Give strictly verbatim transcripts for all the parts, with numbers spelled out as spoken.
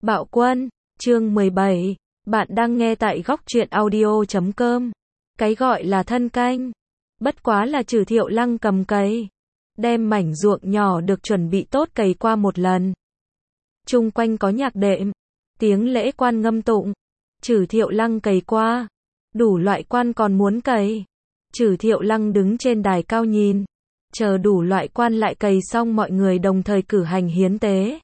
Bạo Quân, chương mười bảy, bạn đang nghe tại góc truyện audio chấm com. Cái gọi là thân canh, bất quá là Trừ Thiệu Lăng cầm cày, đem mảnh ruộng nhỏ được chuẩn bị tốt cày qua một lần. Chung quanh có nhạc đệm, tiếng lễ quan ngâm tụng. Trừ Thiệu Lăng cày qua, đủ loại quan còn muốn cày. Trừ Thiệu Lăng đứng trên đài cao nhìn, chờ đủ loại quan lại cày xong mọi người đồng thời cử hành hiến tế.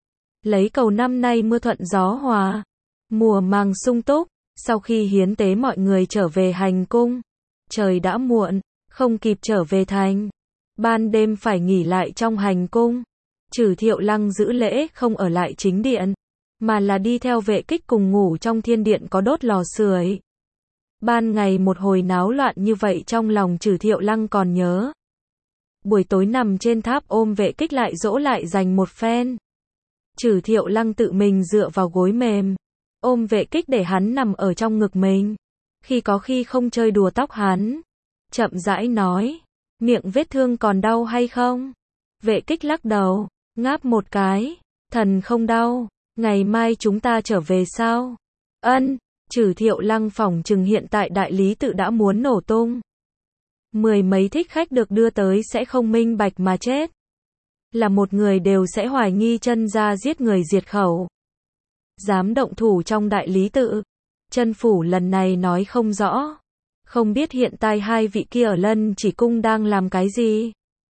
Lấy cầu năm nay mưa thuận gió hòa, mùa màng sung túc. Sau khi hiến tế mọi người trở về hành cung. Trời đã muộn, không kịp trở về thành. Ban đêm phải nghỉ lại trong hành cung. Trừ Thiệu Lăng giữ lễ không ở lại chính điện, mà là đi theo Vệ Kích cùng ngủ trong thiên điện có đốt lò sưởi. Ban ngày một hồi náo loạn như vậy trong lòng Trừ Thiệu Lăng còn nhớ. Buổi tối nằm trên tháp ôm Vệ Kích lại dỗ lại dành một phen. Trừ Thiệu Lăng tự mình dựa vào gối mềm, ôm Vệ Kích để hắn nằm ở trong ngực mình. Khi có khi không chơi đùa tóc hắn, chậm rãi nói, miệng vết thương còn đau hay không? Vệ Kích lắc đầu, ngáp một cái, thần không đau, ngày mai chúng ta trở về sao? Ân. Trừ Thiệu Lăng phỏng chừng hiện tại đại lý tự đã muốn nổ tung. Mười mấy thích khách được đưa tới sẽ không minh bạch mà chết. Là một người đều sẽ hoài nghi chân ra giết người diệt khẩu. Dám động thủ trong đại lý tự. Chân phủ lần này nói không rõ. Không biết hiện tại hai vị kia ở Lân Chỉ Cung đang làm cái gì.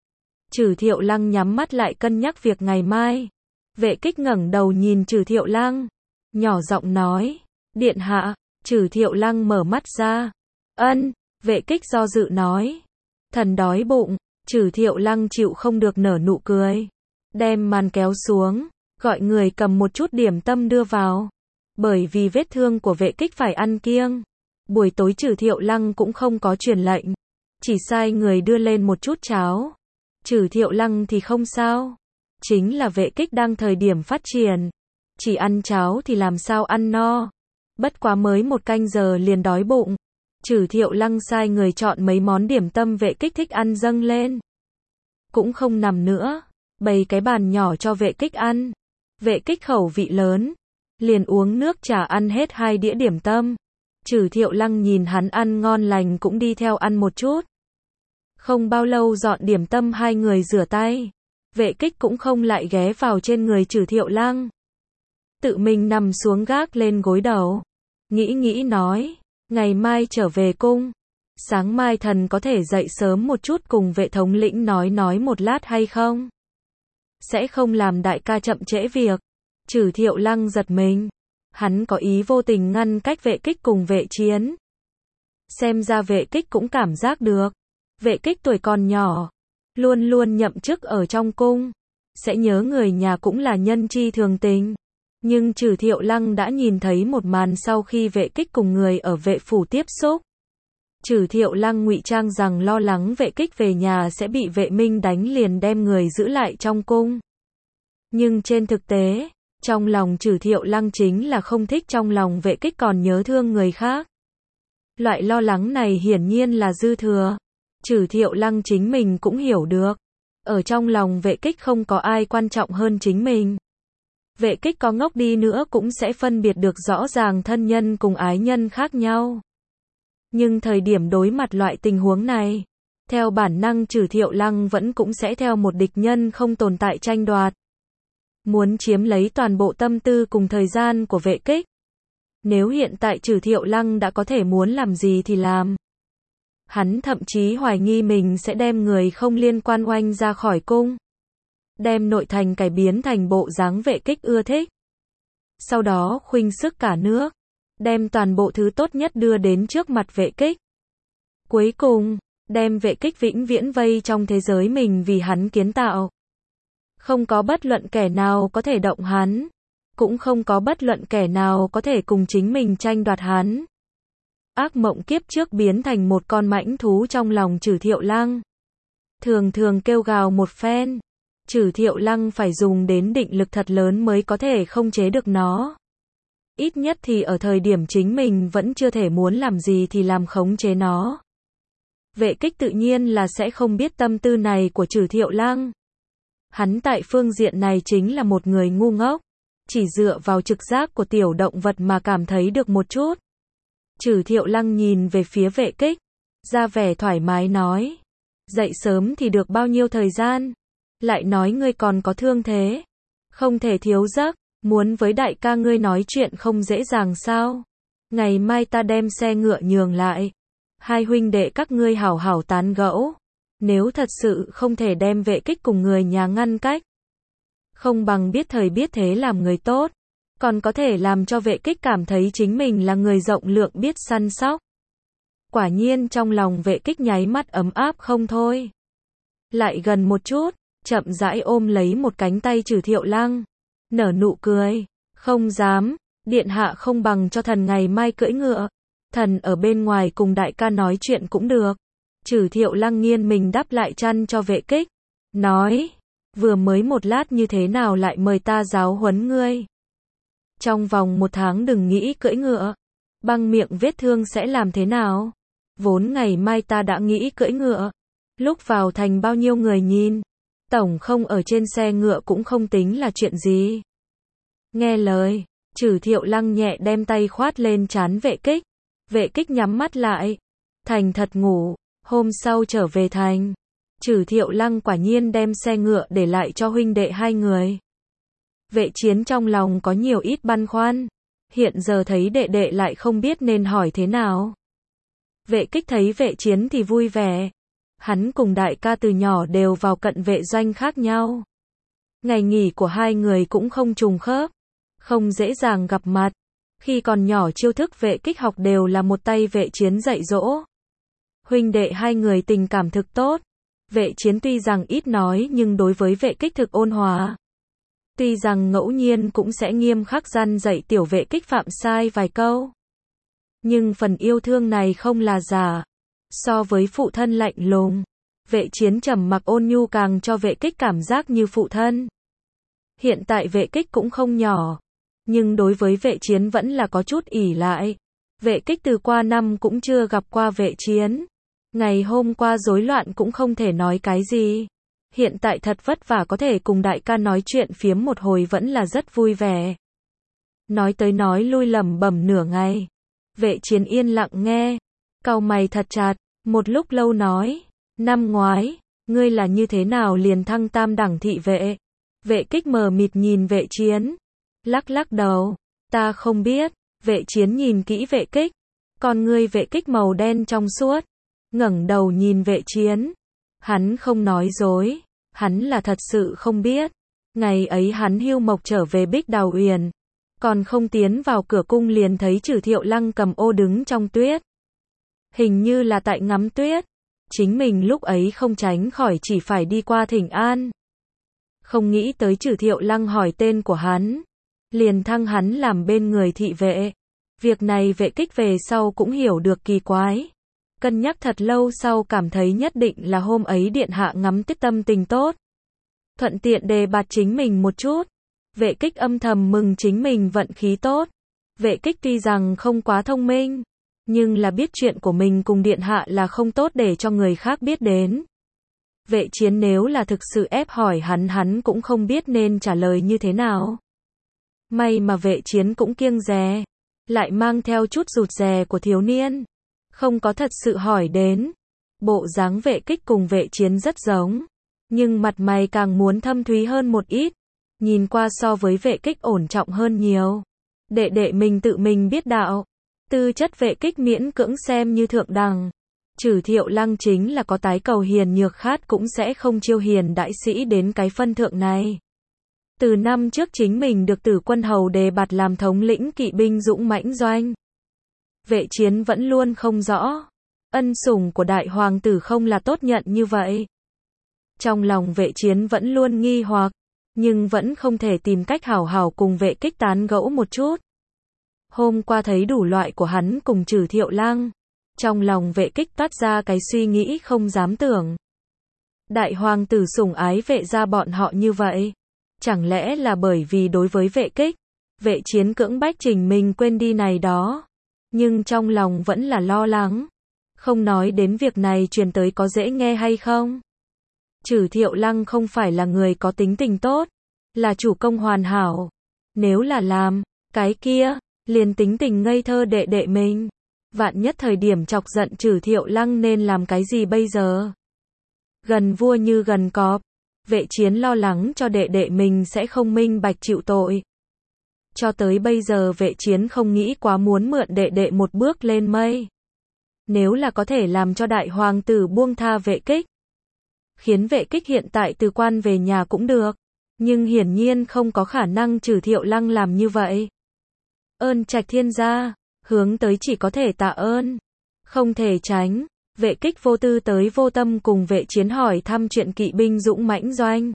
Trừ Thiệu Lăng nhắm mắt lại cân nhắc việc ngày mai. Vệ Kích ngẩng đầu nhìn Trừ Thiệu Lăng, nhỏ giọng nói, điện hạ. Trừ Thiệu Lăng mở mắt ra. Ân. Vệ Kích do dự nói, thần đói bụng. Trừ Thiệu Lăng chịu không được nở nụ cười, đem màn kéo xuống, gọi người cầm một chút điểm tâm đưa vào. Bởi vì vết thương của Vệ Kích phải ăn kiêng, buổi tối Trừ Thiệu Lăng cũng không có truyền lệnh, chỉ sai người đưa lên một chút cháo. Trừ Thiệu Lăng thì không sao, chính là Vệ Kích đang thời điểm phát triển, chỉ ăn cháo thì làm sao ăn no. Bất quá mới một canh giờ liền đói bụng. Trừ Thiệu Lăng sai người chọn mấy món điểm tâm Vệ Kích thích ăn dâng lên. Cũng không nằm nữa, bày cái bàn nhỏ cho Vệ Kích ăn. Vệ Kích khẩu vị lớn, liền uống nước trà ăn hết hai đĩa điểm tâm. Trừ Thiệu Lăng nhìn hắn ăn ngon lành cũng đi theo ăn một chút. Không bao lâu dọn điểm tâm hai người rửa tay. Vệ Kích cũng không lại ghé vào trên người Trừ Thiệu Lăng. Tự mình nằm xuống gác lên gối đầu. Nghĩ nghĩ nói, ngày mai trở về cung. Sáng mai thần có thể dậy sớm một chút cùng Vệ thống lĩnh nói nói một lát hay không? Sẽ không làm đại ca chậm trễ việc. Trừ Thiệu Lăng giật mình. Hắn có ý vô tình ngăn cách Vệ Kích cùng Vệ Chiến. Xem ra Vệ Kích cũng cảm giác được. Vệ Kích tuổi còn nhỏ, luôn luôn nhậm chức ở trong cung. Sẽ nhớ người nhà cũng là nhân chi thường tình. Nhưng Trừ Thiệu Lăng đã nhìn thấy một màn sau khi Vệ Kích cùng người ở Vệ phủ tiếp xúc. Trừ Thiệu Lăng ngụy trang rằng lo lắng Vệ Kích về nhà sẽ bị Vệ Minh đánh liền đem người giữ lại trong cung. Nhưng trên thực tế, trong lòng Trừ Thiệu Lăng chính là không thích trong lòng Vệ Kích còn nhớ thương người khác. Loại lo lắng này hiển nhiên là dư thừa. Trừ Thiệu Lăng chính mình cũng hiểu được. Ở trong lòng Vệ Kích không có ai quan trọng hơn chính mình. Vệ Kích có ngốc đi nữa cũng sẽ phân biệt được rõ ràng thân nhân cùng ái nhân khác nhau. Nhưng thời điểm đối mặt loại tình huống này, theo bản năng Trừ Thiệu Lăng vẫn cũng sẽ theo một địch nhân không tồn tại tranh đoạt. Muốn chiếm lấy toàn bộ tâm tư cùng thời gian của Vệ Kích. Nếu hiện tại Trừ Thiệu Lăng đã có thể muốn làm gì thì làm. Hắn thậm chí hoài nghi mình sẽ đem người không liên quan oanh ra khỏi cung. Đem nội thành cải biến thành bộ dáng Vệ Kích ưa thích. Sau đó khuynh sức cả nước. Đem toàn bộ thứ tốt nhất đưa đến trước mặt Vệ Kích. Cuối cùng, đem Vệ Kích vĩnh viễn vây trong thế giới mình vì hắn kiến tạo. Không có bất luận kẻ nào có thể động hắn. Cũng không có bất luận kẻ nào có thể cùng chính mình tranh đoạt hắn. Ác mộng kiếp trước biến thành một con mãnh thú trong lòng Trừ Thiệu Lăng. Thường thường kêu gào một phen. Trừ Thiệu Lăng phải dùng đến định lực thật lớn mới có thể không chế được nó. Ít nhất thì ở thời điểm chính mình vẫn chưa thể muốn làm gì thì làm khống chế nó. Vệ Kích tự nhiên là sẽ không biết tâm tư này của Trừ Thiệu Lăng. Hắn tại phương diện này chính là một người ngu ngốc. chỉ dựa vào trực giác của tiểu động vật mà cảm thấy được một chút. Trừ Thiệu Lăng nhìn về phía Vệ Kích, ra vẻ thoải mái nói. Dậy sớm thì được bao nhiêu thời gian? Lại nói ngươi còn có thương thế. Không thể thiếu giấc, muốn với đại ca ngươi nói chuyện không dễ dàng sao? Ngày mai ta đem xe ngựa nhường lại. Hai huynh đệ các ngươi hảo hảo tán gẫu. Nếu thật sự không thể đem Vệ Kích cùng người nhà ngăn cách. Không bằng biết thời biết thế làm người tốt. Còn có thể làm cho Vệ Kích cảm thấy chính mình là người rộng lượng biết săn sóc. Quả nhiên trong lòng Vệ Kích nháy mắt ấm áp không thôi. Lại gần một chút, chậm rãi ôm lấy một cánh tay Trừ Thiệu Lăng. Nở nụ cười. Không dám, điện hạ không bằng cho thần ngày mai cưỡi ngựa. Thần ở bên ngoài cùng đại ca nói chuyện cũng được. Trừ Thiệu Lăng nghiêng mình đắp lại chăn cho Vệ Kích. Nói, vừa mới một lát như thế nào lại mời ta giáo huấn ngươi. Trong vòng một tháng đừng nghĩ cưỡi ngựa. Băng miệng vết thương sẽ làm thế nào? Vốn ngày mai ta đã nghĩ cưỡi ngựa. Lúc vào thành bao nhiêu người nhìn. Tổng không ở trên xe ngựa cũng không tính là chuyện gì. Nghe lời, Trừ Thiệu Lăng nhẹ đem tay khoát lên trán Vệ Kích. Vệ Kích nhắm mắt lại. Thành thật ngủ. Hôm sau trở về thành. Trừ Thiệu Lăng quả nhiên đem xe ngựa để lại cho huynh đệ hai người. Vệ Chiến trong lòng có nhiều ít băn khoăn. Hiện giờ thấy đệ đệ lại không biết nên hỏi thế nào. Vệ Kích thấy Vệ Chiến thì vui vẻ. Hắn cùng đại ca từ nhỏ đều vào cận vệ doanh khác nhau. Ngày nghỉ của hai người cũng không trùng khớp. Không dễ dàng gặp mặt. Khi còn nhỏ chiêu thức Vệ Kích học đều là một tay Vệ Chiến dạy dỗ. Huynh đệ hai người tình cảm thực tốt. Vệ Chiến tuy rằng ít nói nhưng đối với Vệ Kích thực ôn hòa. Tuy rằng ngẫu nhiên cũng sẽ nghiêm khắc răn dạy tiểu Vệ Kích phạm sai vài câu. Nhưng phần yêu thương này không là giả. So với phụ thân lạnh lùng, Vệ Chiến trầm mặc ôn nhu càng cho Vệ Kích cảm giác như phụ thân. Hiện tại Vệ Kích cũng không nhỏ, nhưng đối với Vệ Chiến vẫn là có chút ỷ lại. Vệ Kích từ qua năm cũng chưa gặp qua Vệ Chiến. Ngày hôm qua rối loạn cũng không thể nói cái gì. Hiện tại thật vất vả có thể cùng đại ca nói chuyện phiếm một hồi vẫn là rất vui vẻ. Nói tới nói lui lẩm bẩm nửa ngày. Vệ Chiến yên lặng nghe, cau mày thật chặt, một lúc lâu nói, năm ngoái, ngươi là như thế nào liền thăng tam đẳng thị vệ? Vệ Kích mờ mịt nhìn Vệ Chiến, lắc lắc đầu, ta không biết. Vệ Chiến nhìn kỹ Vệ Kích, con ngươi Vệ Kích màu đen trong suốt, ngẩng đầu nhìn Vệ Chiến. Hắn không nói dối, hắn là thật sự không biết. Ngày ấy hắn hưu mộc trở về Bích Đào Uyển, còn không tiến vào cửa cung liền thấy Trừ Thiệu Lăng cầm ô đứng trong tuyết. Hình như là tại ngắm tuyết. Chính mình lúc ấy không tránh khỏi chỉ phải đi qua thỉnh an. Không nghĩ tới Trừ Thiệu Lăng hỏi tên của hắn, liền thăng hắn làm bên người thị vệ. Việc này Vệ Kích về sau cũng hiểu được kỳ quái. Cân nhắc thật lâu sau cảm thấy nhất định là hôm ấy điện hạ ngắm tuyết tâm tình tốt. Thuận tiện đề bạt chính mình một chút. Vệ Kích âm thầm mừng chính mình vận khí tốt. Vệ Kích tuy rằng không quá thông minh, nhưng là biết chuyện của mình cùng điện hạ là không tốt để cho người khác biết đến. Vệ Chiến nếu là thực sự ép hỏi hắn hắn cũng không biết nên trả lời như thế nào. May mà Vệ Chiến cũng kiêng dè, lại mang theo chút rụt rè của thiếu niên, không có thật sự hỏi đến. Bộ dáng Vệ Kích cùng Vệ Chiến rất giống, nhưng mặt mày càng muốn thâm thúy hơn một ít. Nhìn qua so với Vệ Kích ổn trọng hơn nhiều. Đệ đệ mình tự mình biết đạo. Tư chất Vệ Kích miễn cưỡng xem như thượng đẳng. Trừ Thiệu Lăng chính là có tái cầu hiền nhược khát cũng sẽ không chiêu hiền đại sĩ đến cái phân thượng này. Từ năm trước chính mình được Tử Quân Hầu đề bạt làm thống lĩnh kỵ binh dũng mãnh doanh. Vệ Chiến vẫn luôn không rõ. Ân sủng của đại hoàng tử không là tốt nhận như vậy. Trong lòng Vệ Chiến vẫn luôn nghi hoặc, nhưng vẫn không thể tìm cách hảo hảo cùng Vệ Kích tán gẫu một chút. Hôm qua thấy đủ loại của hắn cùng Trừ Thiệu Lăng, trong lòng Vệ Kích toát ra cái suy nghĩ không dám tưởng. Đại hoàng tử sủng ái Vệ gia bọn họ như vậy, chẳng lẽ là bởi vì đối với Vệ Kích, Vệ Chiến cưỡng bách trình mình quên đi này đó. Nhưng trong lòng vẫn là lo lắng. Không nói đến việc này truyền tới có dễ nghe hay không. Trừ Thiệu Lăng không phải là người có tính tình tốt, là chủ công hoàn hảo. Nếu là làm cái kia, liền tính tình ngây thơ đệ đệ mình. Vạn nhất thời điểm chọc giận Trử Thiệu Lăng nên làm cái gì bây giờ? Gần vua như gần cọp. Vệ Chiến lo lắng cho đệ đệ mình sẽ không minh bạch chịu tội. Cho tới bây giờ Vệ Chiến không nghĩ quá muốn mượn đệ đệ một bước lên mây. Nếu là có thể làm cho đại hoàng tử buông tha Vệ Kích, khiến Vệ Kích hiện tại từ quan về nhà cũng được. Nhưng hiển nhiên không có khả năng Trử Thiệu Lăng làm như vậy. Ơn Trạch Thiên gia, hướng tới chỉ có thể tạ ơn. Không thể tránh. Vệ Kích vô tư tới vô tâm cùng Vệ Chiến hỏi thăm chuyện kỵ binh dũng mãnh doanh.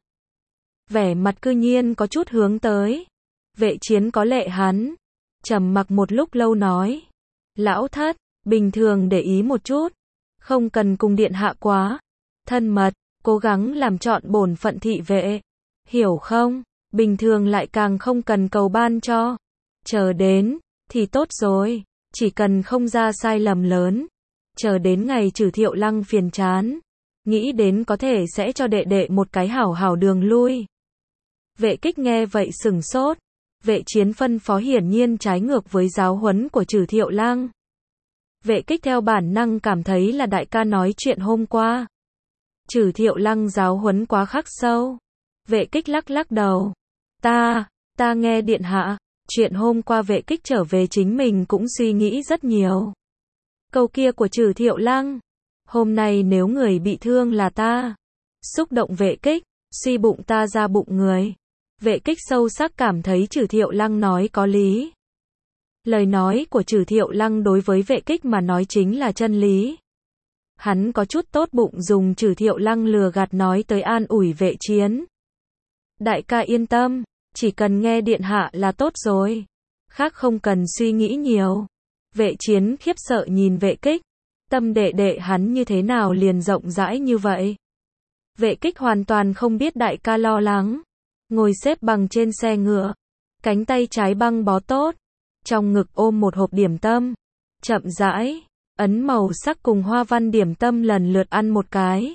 Vẻ mặt cư nhiên có chút hướng tới. Vệ Chiến có lệ hắn. Trầm mặc một lúc lâu nói. Lão thất, bình thường để ý một chút. Không cần cùng điện hạ quá thân mật, cố gắng làm trọn bổn phận thị vệ. Hiểu không? Bình thường lại càng không cần cầu ban cho. Chờ đến, thì tốt rồi. Chỉ cần không ra sai lầm lớn. Chờ đến ngày Trử Thiệu Lăng phiền chán. Nghĩ đến có thể sẽ cho đệ đệ một cái hảo hảo đường lui. Vệ Kích nghe vậy sừng sốt. Vệ Chiến phân phó hiển nhiên trái ngược với giáo huấn của Trử Thiệu Lăng. Vệ Kích theo bản năng cảm thấy là đại ca nói chuyện hôm qua. Trử Thiệu Lăng giáo huấn quá khắc sâu. Vệ Kích lắc lắc đầu. Ta, ta nghe điện hạ. Chuyện hôm qua Vệ Kích trở về chính mình cũng suy nghĩ rất nhiều. Câu kia của Trử Thiệu Lăng. Hôm nay nếu người bị thương là ta. Xúc động Vệ Kích, suy bụng ta ra bụng người. Vệ Kích sâu sắc cảm thấy Trử Thiệu Lăng nói có lý. Lời nói của Trử Thiệu Lăng đối với Vệ Kích mà nói chính là chân lý. Hắn có chút tốt bụng dùng Trử Thiệu Lăng lừa gạt nói tới an ủi Vệ Chiến. Đại ca yên tâm, chỉ cần nghe điện hạ là tốt rồi. Khác không cần suy nghĩ nhiều. Vệ Chiến khiếp sợ nhìn Vệ Kích. Tâm đệ đệ hắn như thế nào liền rộng rãi như vậy. Vệ Kích hoàn toàn không biết đại ca lo lắng. Ngồi xếp bằng trên xe ngựa. Cánh tay trái băng bó tốt. Trong ngực ôm một hộp điểm tâm. Chậm rãi, ấn màu sắc cùng hoa văn điểm tâm lần lượt ăn một cái.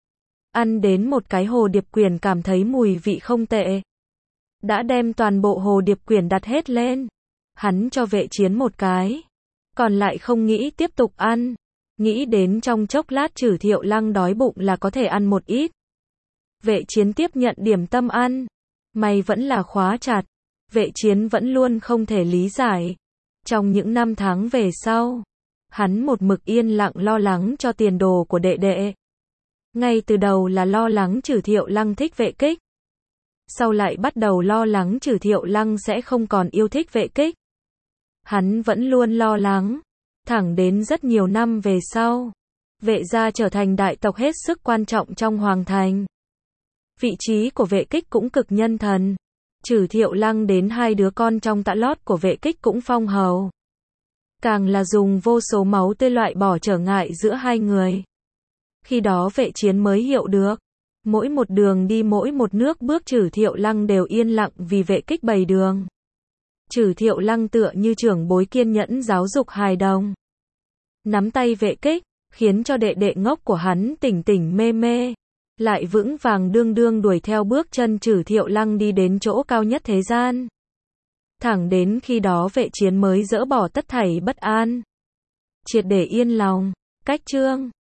Ăn đến một cái hồ điệp quyển cảm thấy mùi vị không tệ. Đã đem toàn bộ hồ điệp quyển đặt hết lên. Hắn cho Vệ Chiến một cái. Còn lại không nghĩ tiếp tục ăn. Nghĩ đến trong chốc lát Trử Thiệu Lăng đói bụng là có thể ăn một ít. Vệ Chiến tiếp nhận điểm tâm ăn. Mày vẫn là khóa chặt. Vệ Chiến vẫn luôn không thể lý giải. Trong những năm tháng về sau, hắn một mực yên lặng lo lắng cho tiền đồ của đệ đệ. Ngay từ đầu là lo lắng Trử Thiệu Lăng thích Vệ Kích. Sau lại bắt đầu lo lắng Trử Thiệu Lăng sẽ không còn yêu thích Vệ Kích. Hắn vẫn luôn lo lắng. Thẳng đến rất nhiều năm về sau, Vệ gia trở thành đại tộc hết sức quan trọng trong hoàng thành. Vị trí của Vệ Kích cũng cực nhân thần. Trử Thiệu Lăng đến hai đứa con trong tã lót của Vệ Kích cũng phong hầu. Càng là dùng vô số máu tươi loại bỏ trở ngại giữa hai người. Khi đó Vệ Chiến mới hiểu được. Mỗi một đường đi mỗi một nước bước Trử Thiệu Lăng đều yên lặng vì Vệ Kích bày đường. Trử Thiệu Lăng tựa như trưởng bối kiên nhẫn giáo dục hài đồng. Nắm tay Vệ Kích, khiến cho đệ đệ ngốc của hắn tỉnh tỉnh mê mê. Lại vững vàng đương đương đuổi theo bước chân Trử Thiệu Lăng đi đến chỗ cao nhất thế gian. Thẳng đến khi đó Vệ Chiến mới dỡ bỏ tất thảy bất an. Triệt để yên lòng. Cách chương